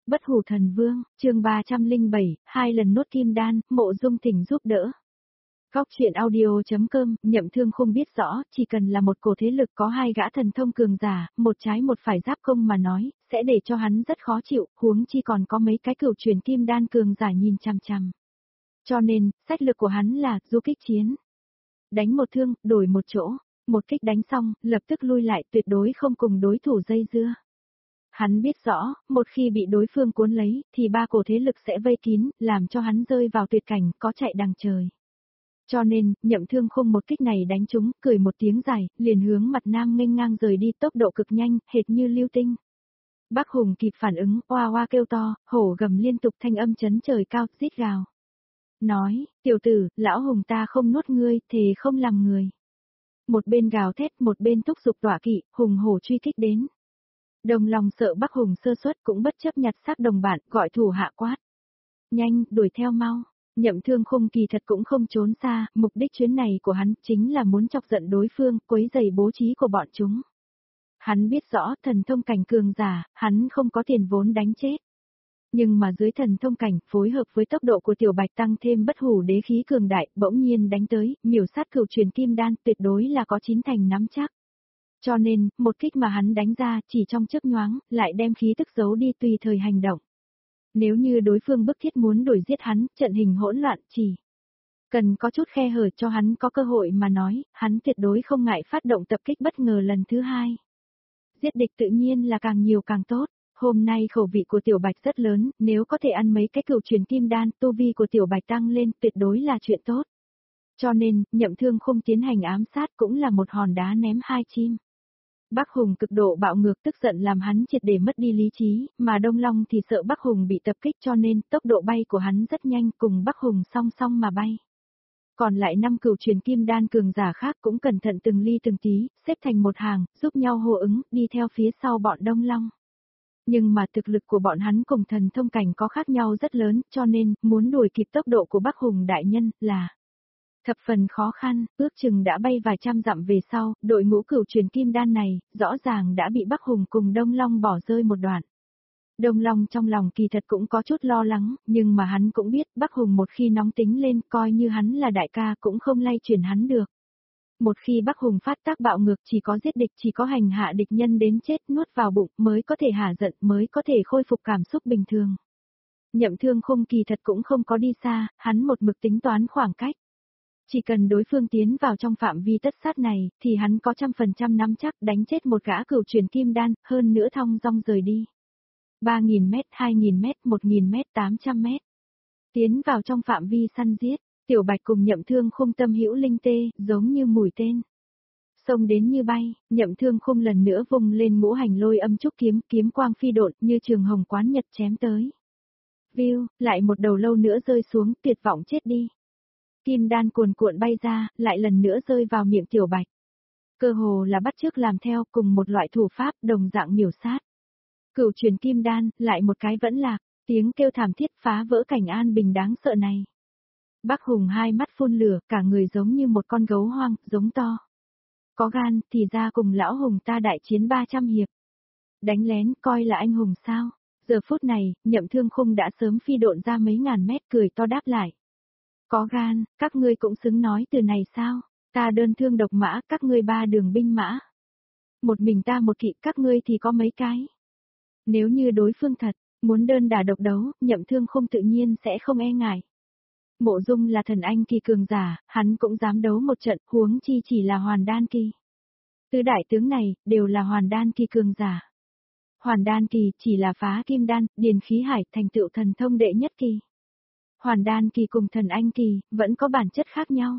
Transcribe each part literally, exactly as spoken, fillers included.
Bất hủ thần vương, chương ba trăm lẻ bảy, hai lần nuốt kim đan, Mộ Dung thỉnh giúp đỡ. Góc truyện audio.com, Nhậm Thương không biết rõ, chỉ cần là một cổ thế lực có hai gã thần thông cường giả, một trái một phải giáp công mà nói, sẽ để cho hắn rất khó chịu, huống chi còn có mấy cái cửu truyền kim đan cường giả nhìn chằm chằm. Cho nên, sách lược của hắn là du kích chiến. Đánh một thương, đổi một chỗ, một kích đánh xong, lập tức lui lại, tuyệt đối không cùng đối thủ dây dưa. Hắn biết rõ, một khi bị đối phương cuốn lấy, thì ba cổ thế lực sẽ vây kín, làm cho hắn rơi vào tuyệt cảnh, có chạy đằng trời. Cho nên, Nhậm Thương không một kích này đánh trúng, cười một tiếng dài, liền hướng mặt nam nghênh ngang rời đi, tốc độ cực nhanh, hệt như lưu tinh. Bắc Hùng kịp phản ứng, oa oa kêu to, hổ gầm liên tục, thanh âm chấn trời cao, rít gào. Nói, tiểu tử, lão Hùng ta không nuốt ngươi, thề không làm người. Một bên gào thét, một bên thúc giục tọa kỵ, hùng hổ truy kích đến. Đồng lòng sợ Bắc Hùng sơ suất cũng bất chấp nhặt xác đồng bạn, gọi thủ hạ quát. Nhanh, đuổi theo mau. Nhậm Thương không kỳ thật cũng không trốn xa, mục đích chuyến này của hắn chính là muốn chọc giận đối phương, quấy rầy bố trí của bọn chúng. Hắn biết rõ thần thông cảnh cường giả, hắn không có tiền vốn đánh chết. Nhưng mà dưới thần thông cảnh, phối hợp với tốc độ của Tiểu Bạch tăng thêm bất hủ đế khí cường đại, bỗng nhiên đánh tới, miểu sát cửu truyền kim đan, tuyệt đối là có chín thành nắm chắc. Cho nên, một kích mà hắn đánh ra, chỉ trong chớp nhoáng, lại đem khí tức giấu đi tùy thời hành động. Nếu như đối phương bức thiết muốn đuổi giết hắn, trận hình hỗn loạn chỉ cần có chút khe hở cho hắn có cơ hội mà nói, hắn tuyệt đối không ngại phát động tập kích bất ngờ lần thứ hai. Giết địch tự nhiên là càng nhiều càng tốt. Hôm nay khẩu vị của Tiểu Bạch rất lớn, nếu có thể ăn mấy cái cửu truyền kim đan, tu vi của Tiểu Bạch tăng lên, tuyệt đối là chuyện tốt. Cho nên, Nhậm Thương không tiến hành ám sát cũng là một hòn đá ném hai chim. Bắc Hùng cực độ bạo ngược tức giận làm hắn triệt để mất đi lý trí, mà Đông Long thì sợ Bắc Hùng bị tập kích cho nên tốc độ bay của hắn rất nhanh, cùng Bắc Hùng song song mà bay. Còn lại năm cửu truyền kim đan cường giả khác cũng cẩn thận từng ly từng tí, xếp thành một hàng, giúp nhau hô ứng, đi theo phía sau bọn Đông Long. Nhưng mà thực lực của bọn hắn cùng thần thông cảnh có khác nhau rất lớn, cho nên, muốn đuổi kịp tốc độ của Bắc Hùng đại nhân, là thập phần khó khăn, ước chừng đã bay vài trăm dặm về sau, đội ngũ cửu truyền kim đan này, rõ ràng đã bị Bắc Hùng cùng Đông Long bỏ rơi một đoạn. Đông Long trong lòng kỳ thật cũng có chút lo lắng, nhưng mà hắn cũng biết Bắc Hùng một khi nóng tính lên, coi như hắn là đại ca cũng không lay chuyển hắn được. Một khi Bắc Hùng phát tác bạo ngược chỉ có giết địch, chỉ có hành hạ địch nhân đến chết nuốt vào bụng mới có thể hả giận, mới có thể khôi phục cảm xúc bình thường. Nhậm Thương không kỳ thật cũng không có đi xa, hắn một mực tính toán khoảng cách. Chỉ cần đối phương tiến vào trong phạm vi tất sát này, thì hắn có trăm phần trăm nắm chắc đánh chết một gã cửu truyền kim đan, hơn nữa thong dong rời đi. ba nghìn mét, hai nghìn mét, một nghìn mét, tám trăm mét. Tiến vào trong phạm vi săn giết. Tiểu Bạch cùng Nhậm Thương không tâm hữu linh tê, giống như mũi tên. Xông đến như bay, Nhậm Thương không lần nữa vung lên ngũ hành lôi âm trúc kiếm, kiếm quang phi độn như trường hồng quán nhật chém tới. View, lại một đầu lâu nữa rơi xuống, tuyệt vọng chết đi. Kim đan cuồn cuộn bay ra, lại lần nữa rơi vào miệng Tiểu Bạch. Cơ hồ là bắt chước làm theo cùng một loại thủ pháp đồng dạng miểu sát. Cửu truyền kim đan, lại một cái vẫn lạc, tiếng kêu thảm thiết phá vỡ cảnh an bình đáng sợ này. Bắc Hùng hai mắt phun lửa, cả người giống như một con gấu hoang, giống to. Có gan, thì ra cùng lão Hùng ta đại chiến ba trăm hiệp. Đánh lén, coi là anh hùng sao? Giờ phút này, Nhậm Thương Khung đã sớm phi độn ra mấy ngàn mét cười to đáp lại. Có gan, các ngươi cũng xứng nói từ này sao? Ta đơn thương độc mã, các ngươi ba đường binh mã. Một mình ta một kỵ, các ngươi thì có mấy cái. Nếu như đối phương thật, muốn đơn đả độc đấu, Nhậm Thương Khung tự nhiên sẽ không e ngại. Mộ Dung là thần anh kỳ cường giả, hắn cũng dám đấu một trận, huống chi chỉ là hoàn đan kỳ. Tứ đại tướng này, đều là hoàn đan kỳ cường giả. Hoàn đan kỳ chỉ là phá kim đan, điền khí hải, thành tựu thần thông đệ nhất kỳ. Hoàn đan kỳ cùng thần anh kỳ, vẫn có bản chất khác nhau.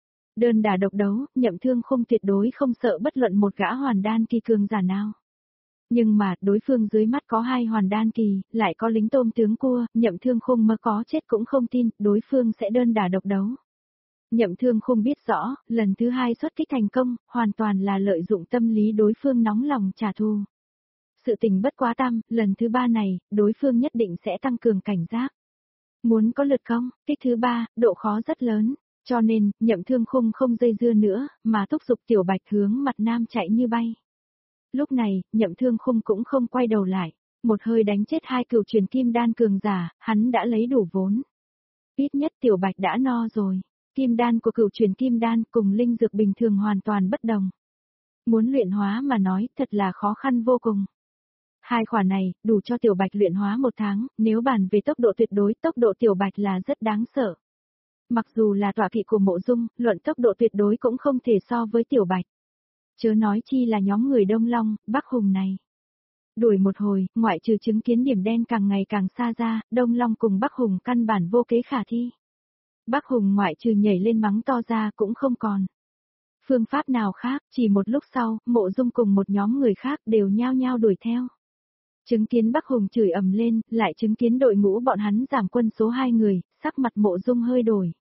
Đơn đả độc đấu, Nhậm Thương không tuyệt đối không sợ bất luận một gã hoàn đan kỳ cường giả nào. Nhưng mà, đối phương dưới mắt có hai hoàn đan kỳ, lại có lính tôm tướng cua, Nhậm Thương không mơ có chết cũng không tin, đối phương sẽ đơn đả độc đấu. Nhậm Thương không biết rõ, lần thứ hai xuất kích thành công, hoàn toàn là lợi dụng tâm lý đối phương nóng lòng trả thù. Sự tình bất quá tam, lần thứ ba này, đối phương nhất định sẽ tăng cường cảnh giác. Muốn có lượt công, kích thứ ba, độ khó rất lớn, cho nên, Nhậm Thương không không dây dưa nữa, mà thúc giục Tiểu Bạch hướng mặt nam chạy như bay. Lúc này, Nhậm Thương Khung cũng không quay đầu lại, Một hơi đánh chết hai cửu truyền kim đan cường giả, hắn đã lấy đủ vốn. Ít nhất Tiểu Bạch đã no rồi. Kim đan của cửu truyền kim đan cùng linh dược bình thường hoàn toàn bất đồng. Muốn luyện hóa mà nói thật là khó khăn vô cùng. Hai khoản này, đủ cho Tiểu Bạch luyện hóa một tháng, nếu bàn về tốc độ tuyệt đối, tốc độ Tiểu Bạch là rất đáng sợ. Mặc dù là tọa kỵ của Mộ Dung, luận tốc độ tuyệt đối cũng không thể so với Tiểu Bạch. Chớ nói chi là nhóm người Đông Long, Bắc Hùng này. Đuổi một hồi, ngoại trừ chứng kiến điểm đen càng ngày càng xa ra, Đông Long cùng Bắc Hùng căn bản vô kế khả thi. Bắc Hùng ngoại trừ nhảy lên mắng to ra cũng không còn phương pháp nào khác, chỉ một lúc sau, Mộ Dung cùng một nhóm người khác đều nhao nhao đuổi theo. Chứng kiến Bắc Hùng chửi ầm lên, lại chứng kiến đội ngũ bọn hắn giảm quân số hai người, sắc mặt Mộ Dung hơi đổi.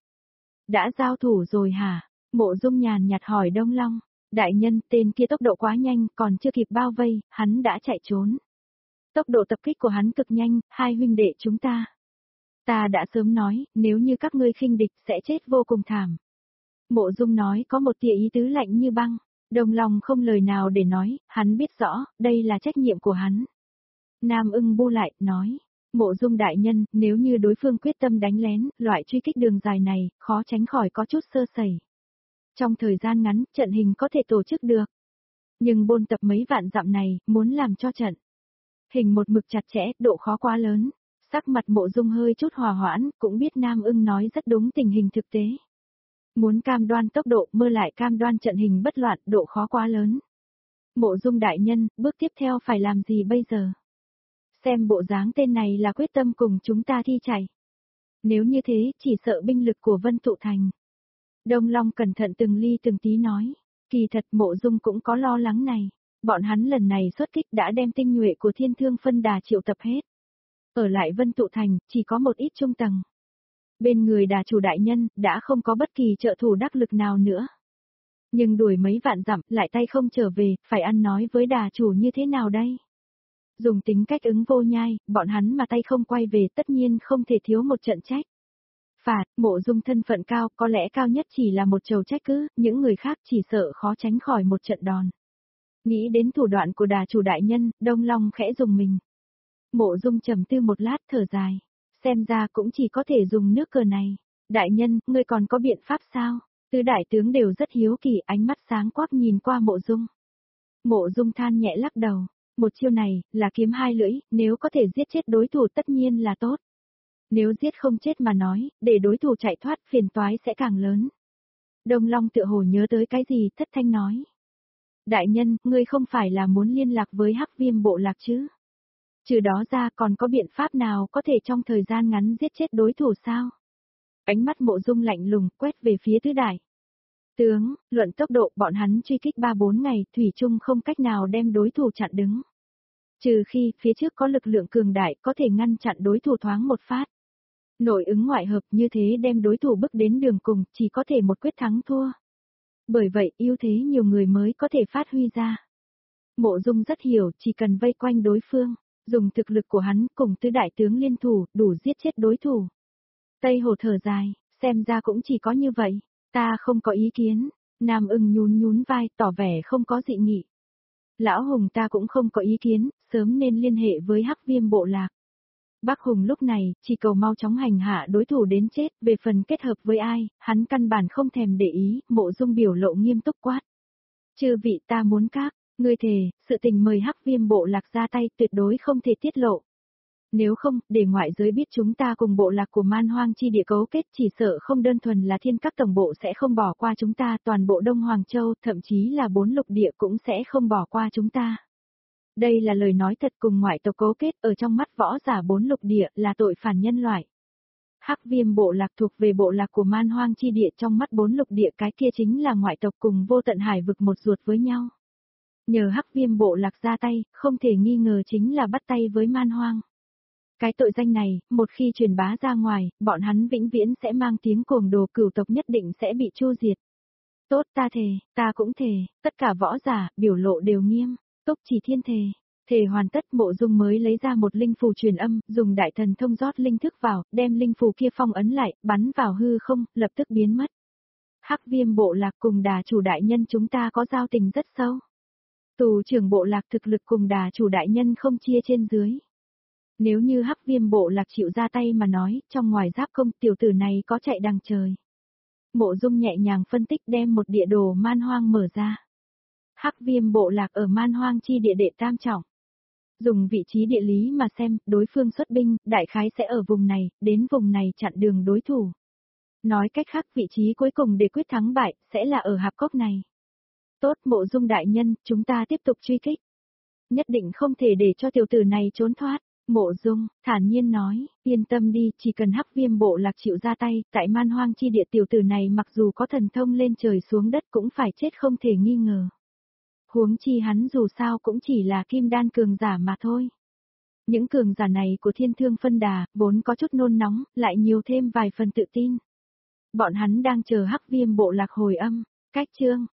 Đã giao thủ rồi hả? Mộ Dung nhàn nhạt hỏi Đông Long. Đại nhân, tên kia tốc độ quá nhanh, còn chưa kịp bao vây, hắn đã chạy trốn. Tốc độ tập kích của hắn cực nhanh, hai huynh đệ chúng ta. Ta đã sớm nói, nếu như các ngươi khinh địch sẽ chết vô cùng thảm. Mộ Dung nói có một tia ý tứ lạnh như băng. Đông Long không lời nào để nói, hắn biết rõ, đây là trách nhiệm của hắn. Nam Ưng bu lại, nói. Mộ Dung đại nhân, nếu như đối phương quyết tâm đánh lén, loại truy kích đường dài này, khó tránh khỏi có chút sơ sẩy. Trong thời gian ngắn, trận hình có thể tổ chức được. Nhưng bôn tập mấy vạn dặm này, muốn làm cho trận hình một mực chặt chẽ, độ khó quá lớn. Sắc mặt Mộ Dung hơi chút hòa hoãn, cũng biết Nam Ưng nói rất đúng tình hình thực tế. Muốn cam đoan tốc độ, mơ lại cam đoan trận hình bất loạn, độ khó quá lớn. Mộ Dung đại nhân, bước tiếp theo phải làm gì bây giờ? Xem bộ dáng tên này là quyết tâm cùng chúng ta thi chạy. Nếu như thế, chỉ sợ binh lực của Vân Tụ Thành. Đông Long cẩn thận từng ly từng tí nói, kỳ thật Mộ Dung cũng có lo lắng này. Bọn hắn lần này xuất kích đã đem tinh nhuệ của Thiên Thương phân đà triệu tập hết. Ở lại Vân Tụ Thành, chỉ có một ít trung tầng. Bên người đà chủ đại nhân, đã không có bất kỳ trợ thủ đắc lực nào nữa. Nhưng đuổi mấy vạn dặm, lại tay không trở về, phải ăn nói với đà chủ như thế nào đây? Dùng tính cách ứng vô nhai, bọn hắn mà tay không quay về tất nhiên không thể thiếu một trận trách. Phạt, Mộ Dung thân phận cao, có lẽ cao nhất chỉ là một chầu trách cứ, những người khác chỉ sợ khó tránh khỏi một trận đòn. Nghĩ đến thủ đoạn của đà chủ đại nhân, Đông Long khẽ dùng mình. Mộ Dung trầm tư một lát thở dài. Xem ra cũng chỉ có thể dùng nước cờ này. Đại nhân, ngươi còn có biện pháp sao? Tứ đại tướng đều rất hiếu kỳ, ánh mắt sáng quắc nhìn qua Mộ Dung. Mộ Dung than nhẹ lắc đầu. Một chiêu này, là kiếm hai lưỡi, nếu có thể giết chết đối thủ tất nhiên là tốt. Nếu giết không chết mà nói, để đối thủ chạy thoát phiền toái sẽ càng lớn. Đông Long tựa hồ nhớ tới cái gì thất thanh nói. Đại nhân, ngươi không phải là muốn liên lạc với Hắc Viêm bộ lạc chứ? Trừ đó ra còn có biện pháp nào có thể trong thời gian ngắn giết chết đối thủ sao? Ánh mắt Mộ Dung lạnh lùng quét về phía tứ đại. Tướng, luận tốc độ bọn hắn truy kích ba bốn ngày, thủy chung không cách nào đem đối thủ chặn đứng. Trừ khi phía trước có lực lượng cường đại có thể ngăn chặn đối thủ thoáng một phát. Nội ứng ngoại hợp như thế đem đối thủ bước đến đường cùng, chỉ có thể một quyết thắng thua. Bởi vậy ưu thế nhiều người mới có thể phát huy ra. Mộ Dung rất hiểu, chỉ cần vây quanh đối phương, dùng thực lực của hắn cùng tứ đại tướng liên thủ, đủ giết chết đối thủ. Tây Hồ thở dài, xem ra cũng chỉ có như vậy, ta không có ý kiến. Nam Ưng nhún nhún vai, tỏ vẻ không có dị nghị. Lão Hùng ta cũng không có ý kiến, sớm nên liên hệ với Hắc Viêm bộ lạc. Bắc Hùng lúc này, chỉ cầu mau chóng hành hạ đối thủ đến chết, về phần kết hợp với ai, hắn căn bản không thèm để ý, Mộ Dung biểu lộ nghiêm túc quát. Chư vị ta muốn các, ngươi thề, sự tình mời Hắc Viêm bộ lạc ra tay tuyệt đối không thể tiết lộ. Nếu không, để ngoại giới biết chúng ta cùng bộ lạc của Man Hoang chi địa cấu kết chỉ sợ không đơn thuần là thiên các tổng bộ sẽ không bỏ qua chúng ta, toàn bộ Đông Hoàng Châu, thậm chí là bốn lục địa cũng sẽ không bỏ qua chúng ta. Đây là lời nói thật, cùng ngoại tộc cấu kết ở trong mắt võ giả bốn lục địa là tội phản nhân loại. Hắc Viêm bộ lạc thuộc về bộ lạc của Man Hoang chi địa, trong mắt bốn lục địa cái kia chính là ngoại tộc cùng vô tận hải vực một ruột với nhau. Nhờ Hắc Viêm bộ lạc ra tay, không thể nghi ngờ chính là bắt tay với Man Hoang. Cái tội danh này, một khi truyền bá ra ngoài, bọn hắn vĩnh viễn sẽ mang tiếng cuồng đồ, cửu tộc nhất định sẽ bị chu diệt. Tốt, ta thề, ta cũng thề, tất cả võ giả, biểu lộ đều nghiêm. Túc Chỉ Thiên thề. Thề hoàn tất, Mộ Dung mới lấy ra một linh phù truyền âm, dùng đại thần thông rót linh thức vào, đem linh phù kia phong ấn lại, bắn vào hư không, lập tức biến mất. Hắc Viêm bộ lạc cùng đà chủ đại nhân chúng ta có giao tình rất sâu. Tù trưởng bộ lạc thực lực cùng đà chủ đại nhân không chia trên dưới. Nếu như Hắc Viêm bộ lạc chịu ra tay mà nói, trong ngoài giáp công tiểu tử này có chạy đằng trời. Mộ Dung nhẹ nhàng phân tích đem một địa đồ man hoang mở ra. Hắc Viêm bộ lạc ở man hoang chi địa đệ tam trọng. Dùng vị trí địa lý mà xem, đối phương xuất binh, đại khái sẽ ở vùng này, đến vùng này chặn đường đối thủ. Nói cách khác vị trí cuối cùng để quyết thắng bại, sẽ là ở hạp cốc này. Tốt Mộ Dung đại nhân, chúng ta tiếp tục truy kích. Nhất định không thể để cho tiểu tử này trốn thoát. Mộ Dung, thản nhiên nói, yên tâm đi, chỉ cần Hắc Viêm bộ lạc chịu ra tay, tại man hoang chi địa tiểu tử này mặc dù có thần thông lên trời xuống đất cũng phải chết không thể nghi ngờ. Huống chi hắn dù sao cũng chỉ là kim đan cường giả mà thôi. Những cường giả này của Thiên Thương phân đà, vốn có chút nôn nóng, lại nhiều thêm vài phần tự tin. Bọn hắn đang chờ Hắc Viêm bộ lạc hồi âm, cách chương,